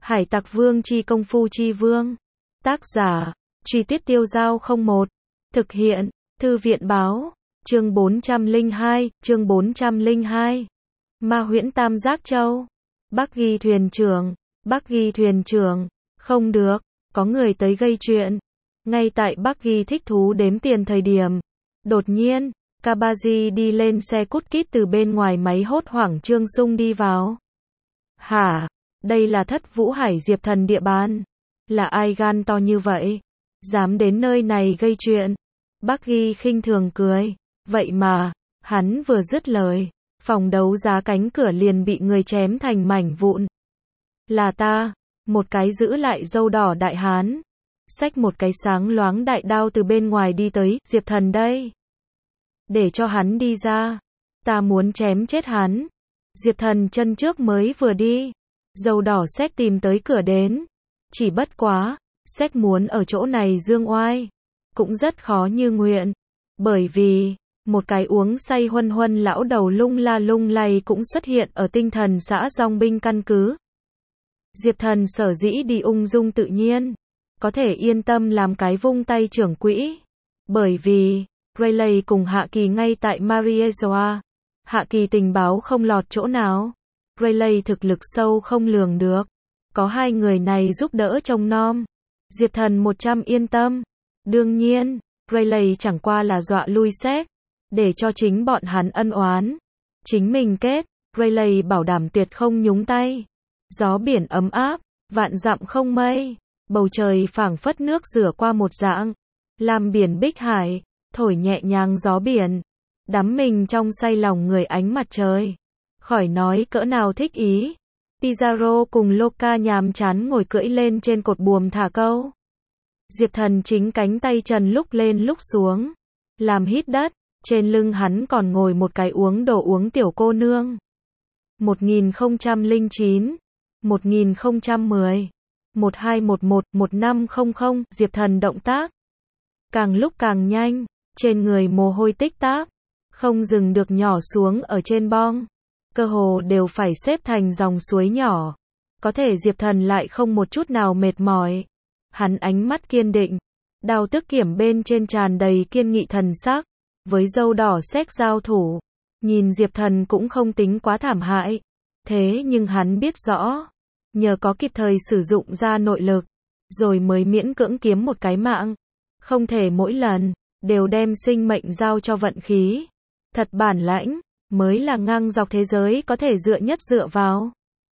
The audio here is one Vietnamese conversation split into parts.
Hải Tặc Vương chi công phu chi vương. Tác giả, Truy Tuyết Tiêu Giao 01. Thực hiện, Thư viện Báo. Chương 402, chương 402. Ma huyễn Tam Giác Châu. Bắc Ghi thuyền trưởng, không được, có người tới gây chuyện. Ngay tại Bắc Ghi thích thú đếm tiền thời điểm, đột nhiên, Kabaji đi lên xe cút kít từ bên ngoài máy hốt hoảng Trương Sung đi vào. Hả? Đây là Thất Vũ Hải Diệp Thần địa bàn. Là ai gan to như vậy? Dám đến nơi này gây chuyện. Bắc Ghi khinh thường cười. Vậy mà, hắn vừa dứt lời, phòng đấu giá cánh cửa liền bị người chém thành mảnh vụn. Là ta, một cái giữ lại râu đỏ đại hán, xách một cái sáng loáng đại đao từ bên ngoài đi tới. Diệp Thần đây. Để cho hắn đi ra. Ta muốn chém chết hắn. Diệp Thần chân trước mới vừa đi, râu đỏ xách tìm tới cửa đến. Chỉ bất quá, xách muốn ở chỗ này dương oai, cũng rất khó như nguyện. Bởi vì, một cái uống say huân huân lão đầu lung la lung lay cũng xuất hiện ở tinh thần xã dòng binh căn cứ. Diệp Thần sở dĩ đi ung dung tự nhiên, có thể yên tâm làm cái vung tay trưởng quỹ. Bởi vì, Rayleigh cùng Hạ Kỳ ngay tại Mariejoa. Hạ Kỳ tình báo không lọt chỗ nào. Rayleigh thực lực sâu không lường được. Có hai người này giúp đỡ trông nom, Diệp Thần 100 yên tâm. Đương nhiên, Rayleigh chẳng qua là dọa lui xét, để cho chính bọn hắn ân oán chính mình kết. Rayleigh bảo đảm tuyệt không nhúng tay. Gió biển ấm áp, vạn dặm không mây, bầu trời phảng phất nước rửa qua một dạng, làm biển bích hải, thổi nhẹ nhàng gió biển, đắm mình trong say lòng người ánh mặt trời. Khỏi nói cỡ nào thích ý. Pizarro cùng Loka nhàm chán ngồi cưỡi lên trên cột buồm thả câu. Diệp Thần chính cánh tay trần lúc lên lúc xuống, làm hít đất. Trên lưng hắn còn ngồi một cái uống đồ uống tiểu cô nương. 1009, 1010, 1211, 1500. Diệp Thần động tác càng lúc càng nhanh, trên người mồ hôi tích táp, không dừng được nhỏ xuống ở trên bong. Cơ hồ đều phải xếp thành dòng suối nhỏ. Có thể Diệp Thần lại không một chút nào mệt mỏi. Hắn ánh mắt kiên định, đao tước kiểm bên trên tràn đầy kiên nghị thần sắc. Với râu đỏ xếch giao thủ, nhìn Diệp Thần cũng không tính quá thảm hại. Thế nhưng hắn biết rõ, nhờ có kịp thời sử dụng ra nội lực, rồi mới miễn cưỡng kiếm một cái mạng. Không thể mỗi lần đều đem sinh mệnh giao cho vận khí. Thật bản lãnh mới là ngang dọc thế giới có thể dựa nhất dựa vào.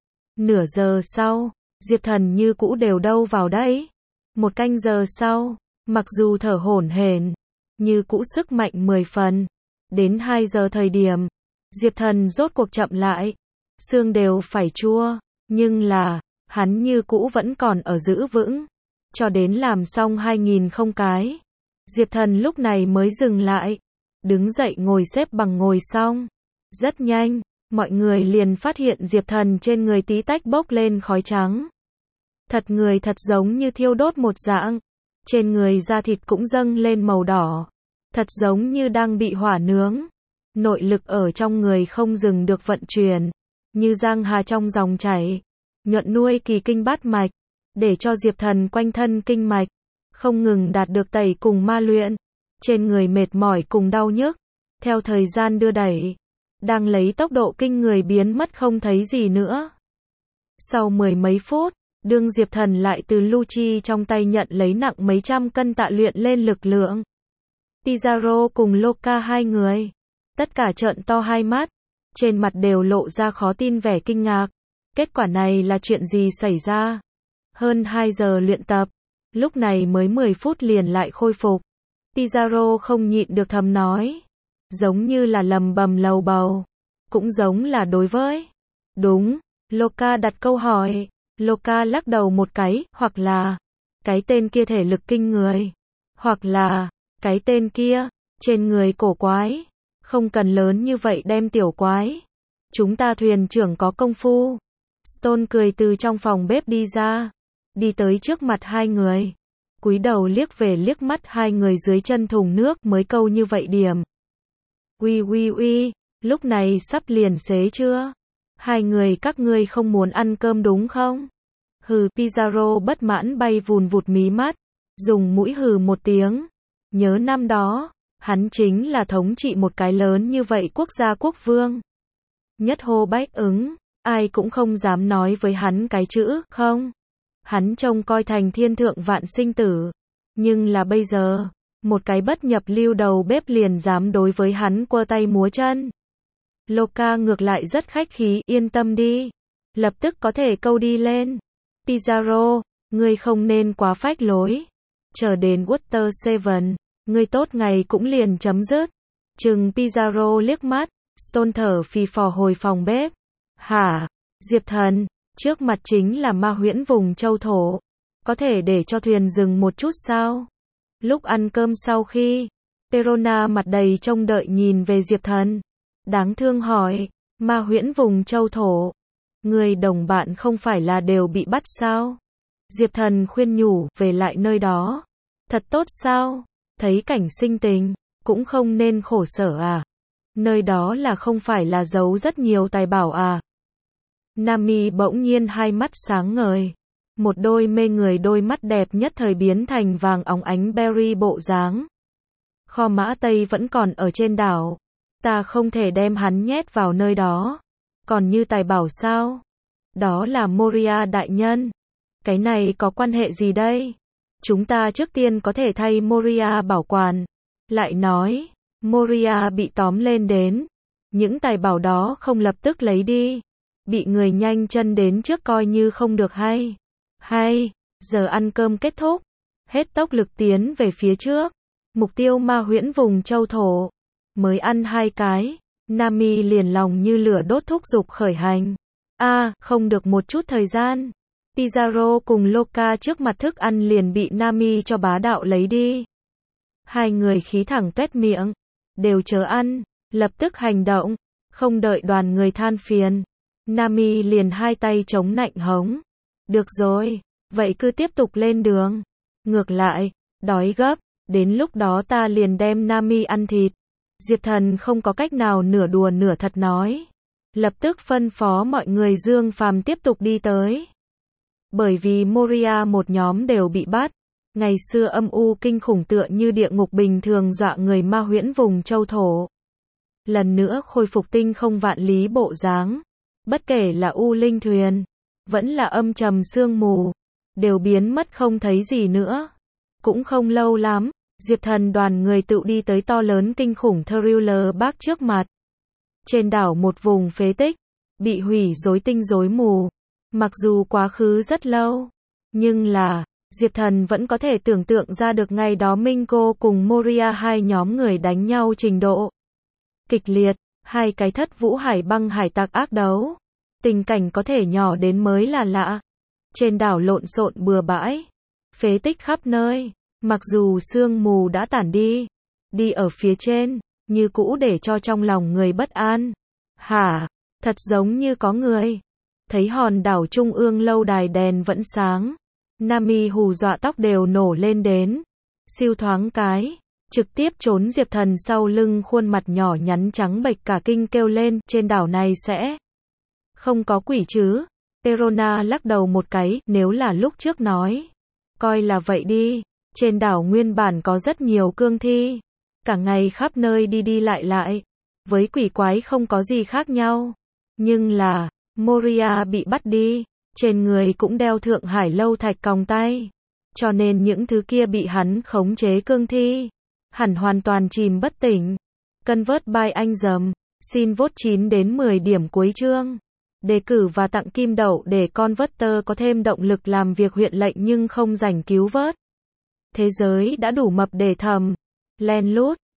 Nửa giờ sau, Diệp Thần như cũ đều đâu vào đấy. Một canh giờ sau, mặc dù thở hổn hển, như cũ sức mạnh 10 phần. Đến 2 giờ thời điểm, Diệp Thần rốt cuộc chậm lại. Xương đều phải chua, nhưng là, hắn như cũ vẫn còn ở giữ vững. Cho đến làm xong 2000 không cái, Diệp Thần lúc này mới dừng lại. Đứng dậy ngồi xếp bằng ngồi xong. Rất nhanh, mọi người liền phát hiện Diệp Thần trên người tí tách bốc lên khói trắng. Thật người thật giống như thiêu đốt một dạng. Trên người da thịt cũng dâng lên màu đỏ. Thật giống như đang bị hỏa nướng. Nội lực ở trong người không dừng được vận chuyển. Như giang hà trong dòng chảy. Nhuận nuôi kỳ kinh bát mạch. Để cho Diệp Thần quanh thân kinh mạch không ngừng đạt được tẩy cùng ma luyện. Trên người mệt mỏi cùng đau nhức, theo thời gian đưa đẩy, đang lấy tốc độ kinh người biến mất không thấy gì nữa. Sau 10 mấy phút, đương Diệp Thần lại từ Lucci trong tay nhận lấy nặng mấy trăm cân tạ luyện lên lực lượng. Pizarro cùng Loka hai người, tất cả trợn to hai mắt, trên mặt đều lộ ra khó tin vẻ kinh ngạc. Kết quả này là chuyện gì xảy ra? Hơn 2 giờ luyện tập, lúc này mới 10 phút liền lại khôi phục. Pizarro không nhịn được thầm nói, giống như là lầm bầm lầu bầu, cũng giống là đối với. Đúng, Loka đặt câu hỏi. Loka lắc đầu một cái, hoặc là cái tên kia thể lực kinh người, hoặc là cái tên kia trên người cổ quái, không cần lớn như vậy đem tiểu quái. Chúng ta thuyền trưởng có công phu. Stone cười từ trong phòng bếp đi ra, đi tới trước mặt hai người, cúi đầu liếc về liếc mắt hai người dưới chân thùng nước mới câu như vậy điểm. Uy, lúc này sắp liền xế chưa? Hai người các ngươi không muốn ăn cơm đúng không? Hừ, Pizarro bất mãn bay vùn vụt mí mắt, dùng mũi hừ một tiếng. Nhớ năm đó, hắn chính là thống trị một cái lớn như vậy quốc gia quốc vương. Nhất hô bách ứng, ai cũng không dám nói với hắn cái chữ không. Hắn trông coi thành thiên thượng vạn sinh tử. Nhưng là bây giờ, một cái bất nhập lưu đầu bếp liền dám đối với hắn quơ tay múa chân. Loka ngược lại rất khách khí, yên tâm đi. Lập tức có thể câu đi lên. Pizarro, ngươi không nên quá phách lối. Chờ đến Water Seven, ngươi tốt ngày cũng liền chấm dứt. Chừng Pizarro liếc mắt, Stone thở phì phò hồi phòng bếp. Hả? Diệp Thần, trước mặt chính là ma huyễn vùng châu thổ. Có thể để cho thuyền dừng một chút sao? Lúc ăn cơm sau khi, Perona mặt đầy trông đợi nhìn về Diệp Thần. Đáng thương hỏi, ma huyễn vùng châu thổ. Người đồng bạn không phải là đều bị bắt sao? Diệp Thần khuyên nhủ, về lại nơi đó. Thật tốt sao? Thấy cảnh sinh tình, cũng không nên khổ sở à? Nơi đó là không phải là giấu rất nhiều tài bảo à? Nami bỗng nhiên hai mắt sáng ngời. Một đôi mê người đôi mắt đẹp nhất thời biến thành vàng óng ánh berry bộ dáng. Kho mã Tây vẫn còn ở trên đảo. Ta không thể đem hắn nhét vào nơi đó. Còn như tài bảo sao? Đó là Moria đại nhân. Cái này có quan hệ gì đây? Chúng ta trước tiên có thể thay Moria bảo quản. Lại nói, Moria bị tóm lên đến. Những tài bảo đó không lập tức lấy đi. Bị người nhanh chân đến trước coi như không được hay. Hay, giờ ăn cơm kết thúc. Hết tốc lực tiến về phía trước. Mục tiêu ma huyễn vùng châu thổ. Mới ăn 2 cái. Nami liền lòng như lửa đốt thúc giục khởi hành. Không được một chút thời gian. Pizarro cùng Loka trước mặt thức ăn liền bị Nami cho bá đạo lấy đi. Hai người khí thẳng tuét miệng. Đều chớ ăn, lập tức hành động. Không đợi đoàn người than phiền. Nami liền hai tay chống nạnh hống. Được rồi, vậy cứ tiếp tục lên đường. Ngược lại, đói gấp, đến lúc đó ta liền đem Nami ăn thịt. Diệp Thần không có cách nào nửa đùa nửa thật nói. Lập tức phân phó mọi người Dương Phàm tiếp tục đi tới. Bởi vì Moria một nhóm đều bị bắt. Ngày xưa âm u kinh khủng tựa như địa ngục bình thường dọa người ma huyễn vùng châu thổ. Lần nữa khôi phục tinh không vạn lý bộ dáng. Bất kể là u linh thuyền, vẫn là âm trầm sương mù, đều biến mất không thấy gì nữa. Cũng không lâu lắm, Diệp Thần đoàn người tự đi tới to lớn kinh khủng Thriller Bark trước mặt. Trên đảo một vùng phế tích, bị hủy rối tinh rối mù. Mặc dù quá khứ rất lâu, nhưng là, Diệp Thần vẫn có thể tưởng tượng ra được ngày đó Mingo cùng Moria hai nhóm người đánh nhau trình độ kịch liệt, hai cái thất vũ hải băng hải tặc ác đấu. Tình cảnh có thể nhỏ đến mới là lạ. Trên đảo lộn xộn bừa bãi, phế tích khắp nơi, mặc dù sương mù đã tản đi, đi ở phía trên, như cũ để cho trong lòng người bất an. Hả, thật giống như có người. Thấy hòn đảo trung ương lâu đài đèn vẫn sáng. Nami hù dọa tóc đều nổ lên đến. Siêu thoáng cái, trực tiếp trốn Diệp Thần sau lưng khuôn mặt nhỏ nhắn trắng bệch cả kinh kêu lên, trên đảo này sẽ không có quỷ chứ. Perona lắc đầu một cái, nếu là lúc trước nói. Coi là vậy đi, trên đảo nguyên bản có rất nhiều cương thi. Cả ngày khắp nơi đi đi lại lại. Với quỷ quái không có gì khác nhau. Nhưng là, Moria bị bắt đi. Trên người cũng đeo Thượng Hải lâu thạch còng tay. Cho nên những thứ kia bị hắn khống chế cương thi. Hẳn hoàn toàn chìm bất tỉnh. Convert by anh dầm. Xin vote 9 đến 10 điểm cuối chương. Đề cử và tặng kim đậu để Converter có thêm động lực làm việc huyện lệnh nhưng không rảnh cứu vớt. Thế giới đã đủ mập để thầm. Len lút.